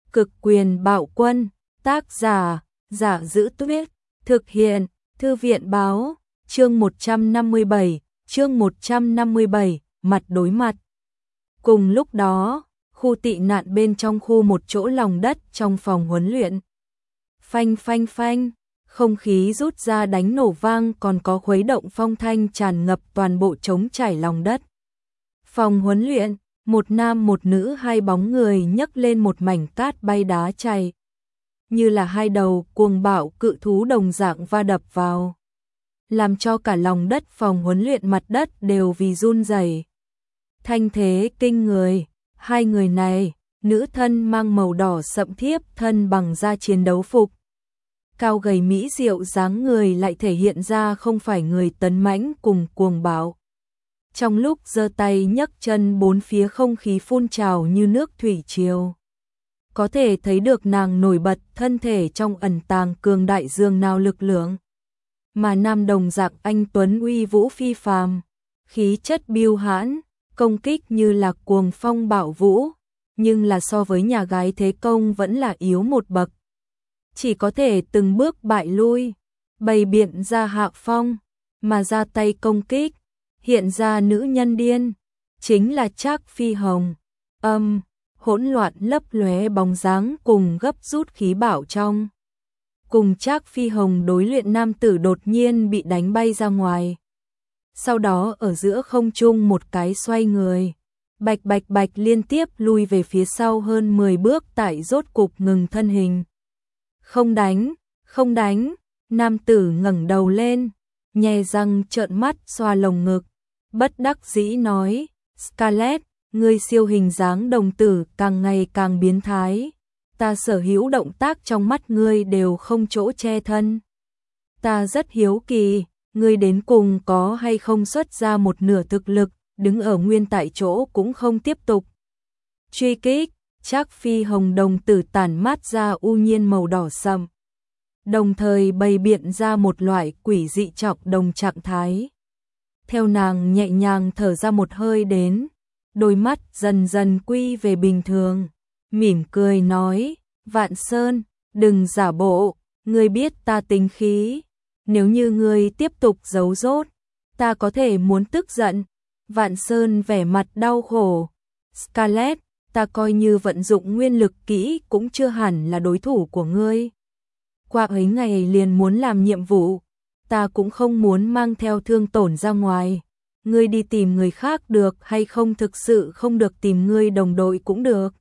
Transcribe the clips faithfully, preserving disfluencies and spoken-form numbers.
Cực quyền bạo quân, tác giả, Giả Giữ Tuyết, thực hiện, Thư viện báo, chương một trăm năm mươi bảy, chương một trăm năm mươi bảy, mặt đối mặt. Cùng lúc đó, khu tị nạn bên trong khu một chỗ lòng đất trong phòng huấn luyện. Phanh phanh phanh, không khí rút ra đánh nổ vang, còn có khuấy động phong thanh tràn ngập toàn bộ trống trải lòng đất. Phòng huấn luyện, một nam một nữ hai bóng người nhấc lên một mảnh cát bay đá chảy, như là hai đầu cuồng bạo cự thú đồng dạng va đập vào, làm cho cả lòng đất phòng huấn luyện mặt đất đều vì run rẩy. Thanh thế kinh người, hai người này, nữ thân mang màu đỏ sậm thiếp thân bằng da chiến đấu phục. Cao gầy mỹ diệu dáng người lại thể hiện ra không phải người tấn mãnh cùng cuồng bạo. Trong lúc giơ tay nhấc chân, bốn phía không khí phun trào như nước thủy triều. Có thể thấy được nàng nổi bật thân thể trong ẩn tàng cường đại dương nào lực lượng. Mà nam đồng dạng anh tuấn uy vũ phi phàm, khí chất biêu hãn, công kích như là cuồng phong bạo vũ, nhưng là so với nhà gái thế công vẫn là yếu một bậc. Chỉ có thể từng bước bại lui, bày biện ra hạ phong, mà ra tay công kích, hiện ra nữ nhân điên, chính là Trác Phi Hồng. Âm, hỗn loạn lấp lóe bóng dáng cùng gấp rút khí bạo trong. Cùng Trác Phi Hồng đối luyện nam tử đột nhiên bị đánh bay ra ngoài. Sau đó ở giữa không trung một cái xoay người, bạch bạch bạch liên tiếp lui về phía sau hơn mười bước, tại rốt cục ngừng thân hình. Không đánh, không đánh, nam tử ngẩng đầu lên, nhe răng trợn mắt xoa lồng ngực, bất đắc dĩ nói, Scarlett, ngươi siêu hình dáng đồng tử càng ngày càng biến thái, ta sở hữu động tác trong mắt ngươi đều không chỗ che thân. Ta rất hiếu kỳ, ngươi đến cùng có hay không xuất ra một nửa thực lực, đứng ở nguyên tại chỗ cũng không tiếp tục truy kích. Trác Phi Hồng đồng tử tản mát ra u nhiên màu đỏ sậm, đồng thời bày biện ra một loại quỷ dị trọc đồng trạng thái. Theo nàng nhẹ nhàng thở ra một hơi đến, đôi mắt dần dần quy về bình thường, mỉm cười nói, Vạn Sơn, đừng giả bộ, ngươi biết ta tính khí, nếu như ngươi tiếp tục giấu dốt, ta có thể muốn tức giận. Vạn Sơn vẻ mặt đau khổ, Scarlett, ta coi như vận dụng nguyên lực kỹ cũng chưa hẳn là đối thủ của ngươi. Qua ấy ngày liền muốn làm nhiệm vụ, ta cũng không muốn mang theo thương tổn ra ngoài. Ngươi đi tìm người khác được hay không, thực sự không được tìm ngươi đồng đội cũng được.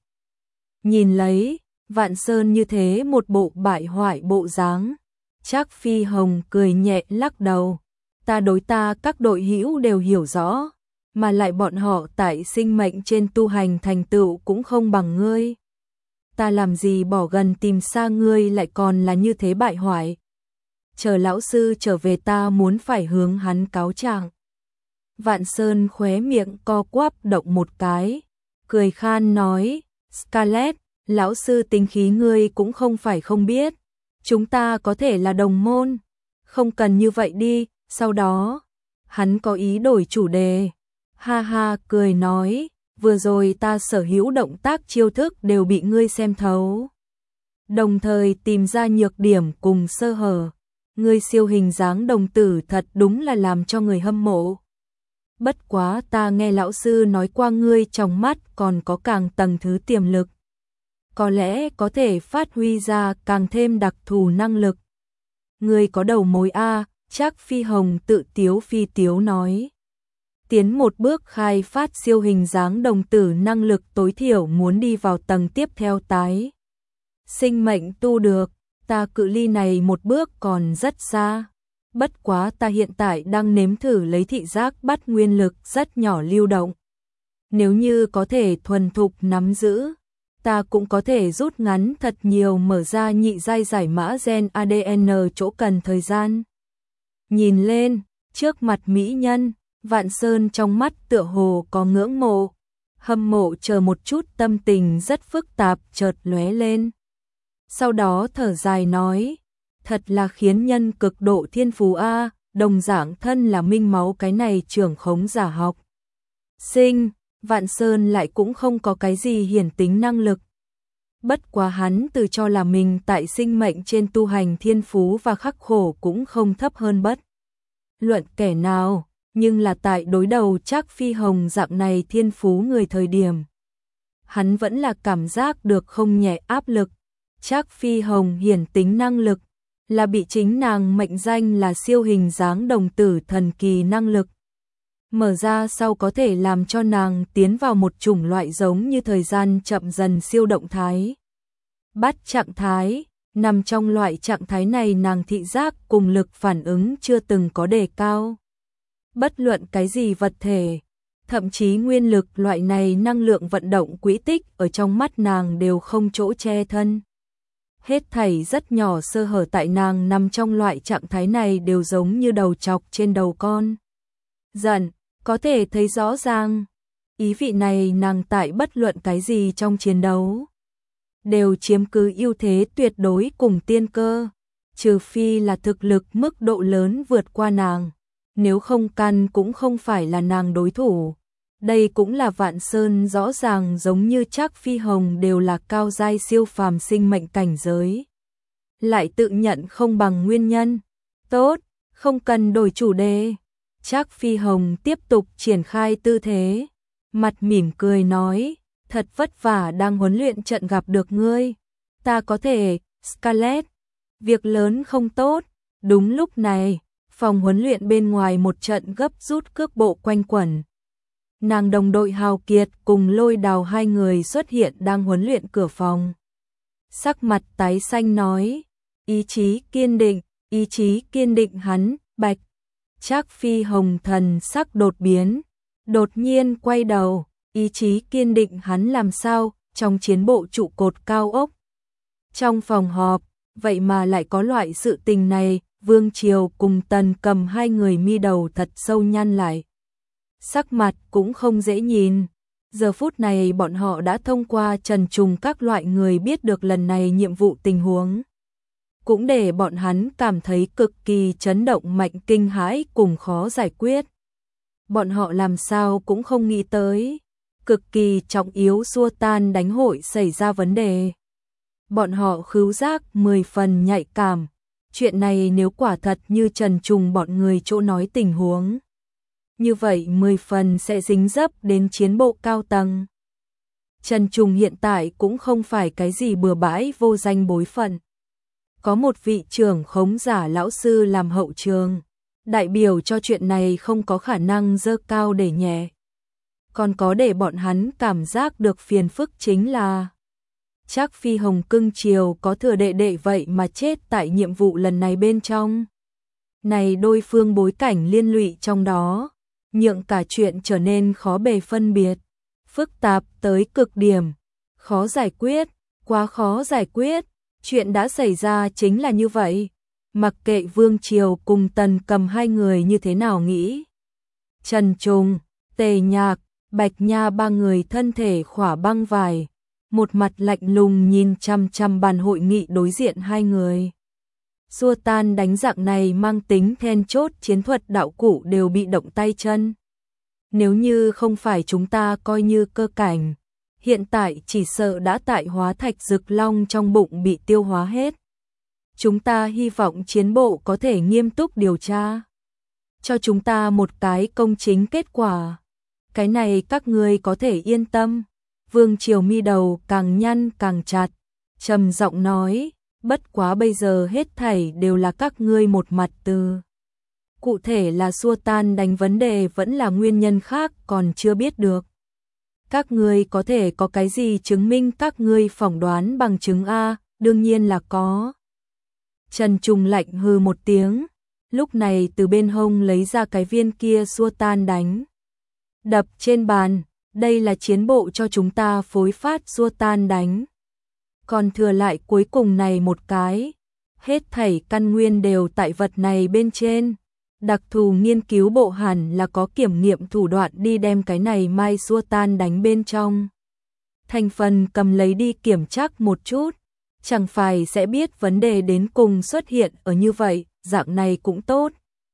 Nhìn lấy, Vạn Sơn như thế một bộ bại hoại bộ dáng, Trác Phi Hồng cười nhẹ lắc đầu, ta đối ta các đội hữu đều hiểu rõ, mà lại bọn họ tại sinh mệnh trên tu hành thành tựu cũng không bằng ngươi. Ta làm gì bỏ gần tìm xa ngươi lại còn là như thế bại hoại. Chờ lão sư trở về ta muốn phải hướng hắn cáo trạng. Vạn Sơn khóe miệng co quắp động một cái, cười khan nói, Scarlett, lão sư tính khí ngươi cũng không phải không biết, chúng ta có thể là đồng môn, không cần như vậy đi. Sau đó, hắn có ý đổi chủ đề, ha ha cười nói, vừa rồi ta sở hữu động tác chiêu thức đều bị ngươi xem thấu, đồng thời tìm ra nhược điểm cùng sơ hở. Ngươi siêu hình dáng đồng tử thật đúng là làm cho người hâm mộ. Bất quá ta nghe lão sư nói qua ngươi trong mắt còn có càng tầng thứ tiềm lực, có lẽ có thể phát huy ra càng thêm đặc thù năng lực. Ngươi có đầu mối a? Trác Phi Hồng tự tiếu phi tiếu nói. Tiến một bước khai phát siêu hình dáng đồng tử năng lực tối thiểu muốn đi vào tầng tiếp theo tái sinh mệnh tu được, ta cự ly này một bước còn rất xa. Bất quá ta hiện tại đang nếm thử lấy thị giác bắt nguyên lực rất nhỏ lưu động. Nếu như có thể thuần thục nắm giữ, ta cũng có thể rút ngắn thật nhiều mở ra nhị giai giải mã gen a đê en chỗ cần thời gian. Nhìn lên, trước mặt mỹ nhân, Vạn Sơn trong mắt tựa hồ có ngưỡng mộ, hâm mộ chờ một chút tâm tình rất phức tạp chợt lóe lên. Sau đó thở dài nói, thật là khiến nhân cực độ thiên phú a, đồng dạng thân là minh máu cái này trưởng khống giả học sinh, Vạn Sơn lại cũng không có cái gì hiển tính năng lực. Bất quá hắn tự cho là mình tại sinh mệnh trên tu hành thiên phú và khắc khổ cũng không thấp hơn bất luận kẻ nào, nhưng là tại đối đầu Trác Phi Hồng dạng này thiên phú người thời điểm. Hắn vẫn là cảm giác được không nhẹ áp lực. Trác Phi Hồng hiển tính năng lực, là bị chính nàng mệnh danh là siêu hình dáng đồng tử thần kỳ năng lực. Mở ra sau có thể làm cho nàng tiến vào một chủng loại giống như thời gian chậm dần siêu động thái. Bắt trạng thái, nằm trong loại trạng thái này nàng thị giác cùng lực phản ứng chưa từng có đề cao. Bất luận cái gì vật thể, thậm chí nguyên lực loại này năng lượng vận động quỹ tích ở trong mắt nàng đều không chỗ che thân. Hết thảy rất nhỏ sơ hở tại nàng nằm trong loại trạng thái này đều giống như đầu chọc trên đầu con. Giận, có thể thấy rõ ràng. Ý vị này nàng tại bất luận cái gì trong chiến đấu đều chiếm cứ ưu thế tuyệt đối cùng tiên cơ, trừ phi là thực lực mức độ lớn vượt qua nàng, nếu không căn cũng không phải là nàng đối thủ. Đây cũng là Vạn Sơn rõ ràng giống như Trác Phi Hồng đều là cao giai siêu phàm sinh mệnh cảnh giới. Lại tự nhận không bằng nguyên nhân. Tốt, không cần đổi chủ đề. Trác Phi Hồng tiếp tục triển khai tư thế, mặt mỉm cười nói, thật vất vả đang huấn luyện trận gặp được ngươi. Ta có thể, Scarlett, việc lớn không tốt. Đúng lúc này, phòng huấn luyện bên ngoài một trận gấp rút cước bộ quanh quẩn. Nàng đồng đội Hào Kiệt cùng Lôi Đào hai người xuất hiện đang huấn luyện cửa phòng. Sắc mặt tái xanh nói, ý chí kiên định, ý chí kiên định hắn, bạch. Trác Phi Hồng thần sắc đột biến, đột nhiên quay đầu, ý chí kiên định hắn làm sao, trong chiến bộ trụ cột cao ốc. Trong phòng họp, vậy mà lại có loại sự tình này, Vương Triều cùng Tần Cầm hai người mi đầu thật sâu nhăn lại. Sắc mặt cũng không dễ nhìn. Giờ phút này bọn họ đã thông qua trần trùng các loại người biết được lần này nhiệm vụ tình huống. Cũng để bọn hắn cảm thấy cực kỳ chấn động mạnh kinh hãi cùng khó giải quyết. Bọn họ làm sao cũng không nghĩ tới. Cực kỳ trọng yếu xua tan đánh hội xảy ra vấn đề. Bọn họ khứu giác mười phần nhạy cảm. Chuyện này nếu quả thật như trần trùng bọn người chỗ nói tình huống, như vậy mười phần sẽ dính dấp đến chiến bộ cao tầng. Trần Trùng hiện tại cũng không phải cái gì bừa bãi vô danh bối phận. Có một vị trưởng khống giả lão sư làm hậu trường, đại biểu cho chuyện này không có khả năng dơ cao để nhẹ. Còn có để bọn hắn cảm giác được phiền phức chính là Trác Phi Hồng cưng chiều có thừa đệ đệ vậy mà chết tại nhiệm vụ lần này bên trong. Này đôi phương bối cảnh liên lụy trong đó, nhượng cả chuyện trở nên khó bề phân biệt, phức tạp tới cực điểm, khó giải quyết, quá khó giải quyết. Chuyện đã xảy ra chính là như vậy, mặc kệ Vương Triều cùng Tần Cầm hai người như thế nào nghĩ. Trần Trùng, Tề Nhạc, Bạch Nha ba người thân thể khỏa băng vải, một mặt lạnh lùng nhìn chăm chăm bàn hội nghị đối diện hai người. Xua tan đánh dạng này mang tính then chốt chiến thuật đạo cụ đều bị động tay chân. Nếu như không phải chúng ta coi như cơ cảnh, hiện tại chỉ sợ đã tại hóa thạch rực long trong bụng bị tiêu hóa hết. Chúng ta hy vọng chiến bộ có thể nghiêm túc điều tra, cho chúng ta một cái công chính kết quả. Cái này các ngươi có thể yên tâm. Vương Triều mi đầu càng nhăn càng chặt, trầm giọng nói, bất quá bây giờ hết thảy đều là các ngươi một mặt từ. Cụ thể là xua tan đánh vấn đề vẫn là nguyên nhân khác còn chưa biết được. Các ngươi có thể có cái gì chứng minh các ngươi phỏng đoán bằng chứng A, đương nhiên là có. Trần Trùng lạnh hừ một tiếng, lúc này từ bên hông lấy ra cái viên kia xua tan đánh. Đập trên bàn, đây là chiến bộ cho chúng ta phối phát xua tan đánh. Còn thừa lại cuối cùng này một cái, hết thảy căn nguyên đều tại vật này bên trên. Đặc thù nghiên cứu bộ hẳn là có kiểm nghiệm thủ đoạn đi đem cái này mai xua tan đánh bên trong. Thành phần cầm lấy đi kiểm tra một chút, chẳng phải sẽ biết vấn đề đến cùng xuất hiện ở như vậy, dạng này cũng tốt.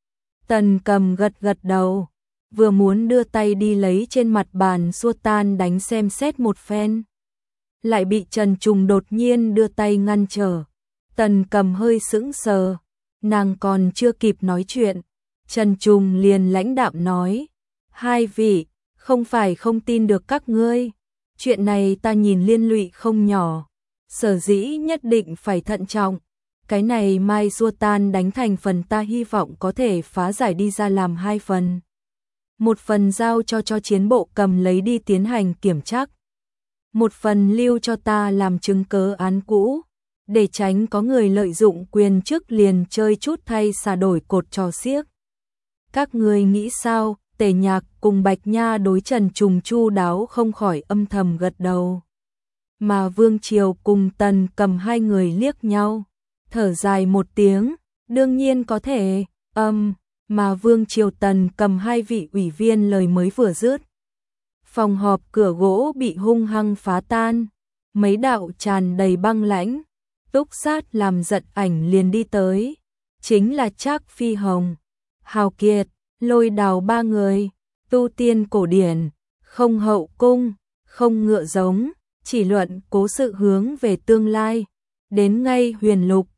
Tần Cầm gật gật đầu, vừa muốn đưa tay đi lấy trên mặt bàn xua tan đánh xem xét một phen. lại bị Trần Trùng đột nhiên đưa tay ngăn trở. Tần Cầm hơi sững sờ, nàng còn chưa kịp nói chuyện, Trần Trùng liền lãnh đạm nói, hai vị, không phải không tin được các ngươi, chuyện này ta nhìn liên lụy không nhỏ, sở dĩ nhất định phải thận trọng, cái này Mai Xua Tan đánh thành phần ta hy vọng có thể phá giải đi ra làm hai phần. Một phần giao cho cho chiến bộ cầm lấy đi tiến hành kiểm tra, một phần lưu cho ta làm chứng cớ án cũ, để tránh có người lợi dụng quyền chức liền chơi chút thay xả đổi cột trò xiếc. Các ngươi nghĩ sao? Tề Nhạc cùng Bạch Nha đối Trần Trùng chu đáo không khỏi âm thầm gật đầu. Mà Vương Triều cùng Tần Cầm hai người liếc nhau, thở dài một tiếng, đương nhiên có thể, âm, um, mà Vương Triều Tần Cầm hai vị ủy viên lời mới vừa dứt. Phòng họp cửa gỗ bị hung hăng phá tan, mấy đạo tràn đầy băng lãnh, túc sát làm giận ảnh liền đi tới, chính là Trác Phi Hồng, Hào Kiệt, Lôi Đào ba người, tu tiên cổ điển, không hậu cung, không ngựa giống, chỉ luận cố sự hướng về tương lai, đến ngay huyền lục,